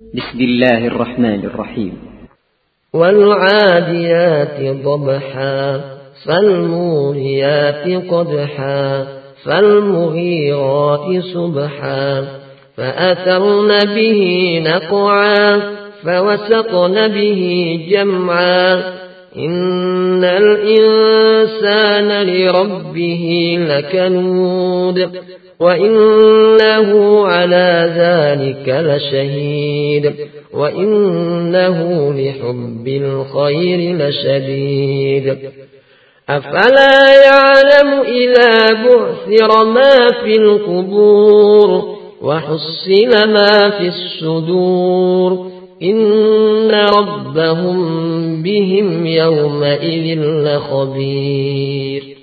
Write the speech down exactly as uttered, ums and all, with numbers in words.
بسم الله الرحمن الرحيم. والعاديات ضبحا فالموريات قدحا فالمغيرات صبحا فأثرن به نقعا فوسطن به جمعا إن الإنسان لربه لكنود وإنه على ذلك لشهيد وإنه لحب الخير لشديد أفلا يعلم إذا بعثر ما في القبور وحصل ما في الصدور إن ربهم بهم يومئذ لخبير.